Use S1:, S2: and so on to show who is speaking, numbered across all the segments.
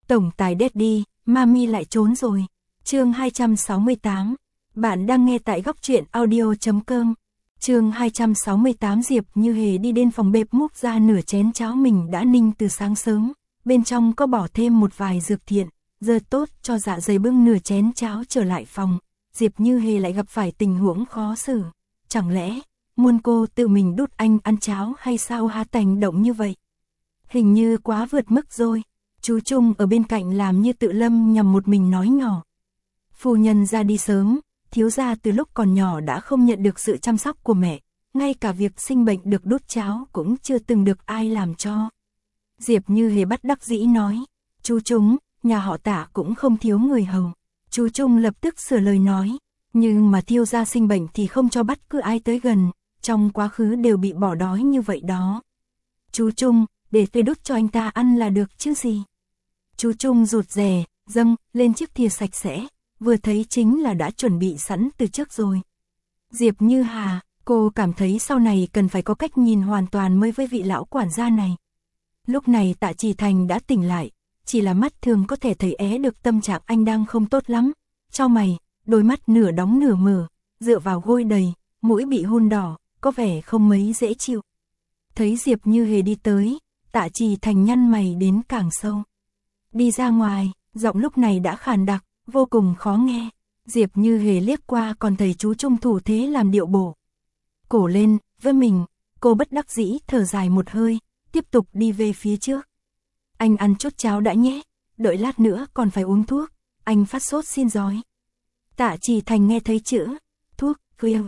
S1: Tổng tài Daddy, Mami lại trốn rồi. Chương 268. Bạn đang nghe tại góc truyện audio.com. Chương 268. Diệp Như Hề đi đến phòng bếp múc ra nửa chén cháo mình đã ninh từ sáng sớm, bên trong có bỏ thêm một vài dược thiện, giờ tốt cho dạ dày. Bưng nửa chén cháo trở lại phòng, Diệp Như Hề lại gặp phải tình huống khó xử. Chẳng lẽ muốn cô tự mình đút anh ăn cháo hay sao hả? Hành động như vậy hình như quá vượt mức rồi. Chú Trung ở bên cạnh làm như tự lâm nhằm một mình nói nhỏ. Phu nhân ra đi sớm, thiếu gia từ lúc còn nhỏ đã không nhận được sự chăm sóc của mẹ, ngay cả việc sinh bệnh được đút cháo cũng chưa từng được ai làm cho. Diệp Như Hề bất đắc dĩ nói, chú Trung, nhà họ Tạ cũng không thiếu người hầu. Chú Trung lập tức sửa lời nói, nhưng mà thiếu gia sinh bệnh thì không cho bất cứ ai tới gần, trong quá khứ đều bị bỏ đói như vậy đó. Chú Trung, để tôi đút cho anh ta ăn là được chứ gì. Chú Trung rụt rè, dâng lên chiếc thìa sạch sẽ, vừa thấy chính là đã chuẩn bị sẵn từ trước rồi. Diệp Như Hà, cô cảm thấy sau này cần phải có cách nhìn hoàn toàn mới với vị lão quản gia này. Lúc này Tạ Chỉ Thành đã tỉnh lại, chỉ là mắt thường có thể thấy được tâm trạng anh đang không tốt lắm. Chau mày, đôi mắt nửa đóng nửa mở, dựa vào gối đầy, mũi bị hun đỏ, có vẻ không mấy dễ chịu. Thấy Diệp Như Hề đi tới, Tạ Chỉ Thành nhăn mày đến càng sâu. Đi ra ngoài, giọng lúc này đã khàn đặc, vô cùng khó nghe. Diệp Như Hề liếc qua còn thấy chú Trung thủ thế làm điệu bổ cổ lên với mình, cô bất đắc dĩ thở dài một hơi, tiếp tục đi về phía trước. Anh ăn chút cháo đã nhé, đợi lát nữa còn phải uống thuốc, anh phát sốt xin rói. Tạ Chỉ Thành nghe thấy chữ thuốc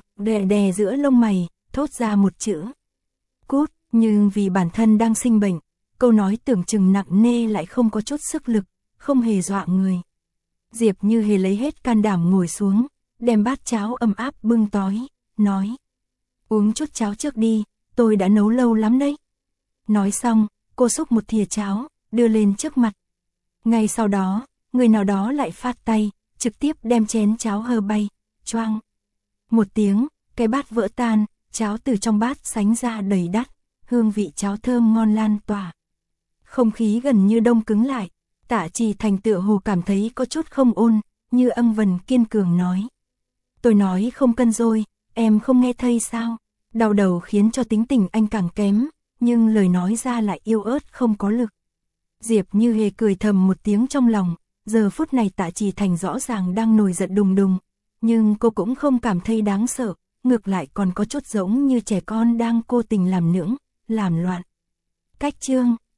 S1: đè giữa lông mày, thốt ra một chữ cút, nhưng vì bản thân đang sinh bệnh, câu nói tưởng chừng nặng nề lại không có chút sức lực, không hề dọa người. Diệp Như Hề lấy hết can đảm ngồi xuống, đem bát cháo ấm áp bưng tới, nói, uống chút cháo trước đi, tôi đã nấu lâu lắm đấy. Nói xong, cô xúc một thìa cháo, đưa lên trước mặt. Ngay sau đó, người nào đó lại phát tay, trực tiếp đem chén cháo hơ bay, choang. Một tiếng, cái bát vỡ tan, cháo từ trong bát sánh ra đầy đặn, hương vị cháo thơm ngon lan tỏa. Không khí gần như đông cứng lại, Tạ Chỉ Thành tựa hồ cảm thấy có chút không ổn, như âm vần kiên cường nói. Tôi nói không cân rồi, em không nghe thấy sao? Đau đầu khiến cho tính tình anh càng kém, nhưng lời nói ra lại yếu ớt không có lực. Diệp Như Hề cười thầm một tiếng trong lòng, giờ phút này Tạ Chỉ Thành rõ ràng đang nổi giận đùng đùng, nhưng cô cũng không cảm thấy đáng sợ, ngược lại còn có chút giống như trẻ con đang cố tình làm nũng, làm loạn. Cách chương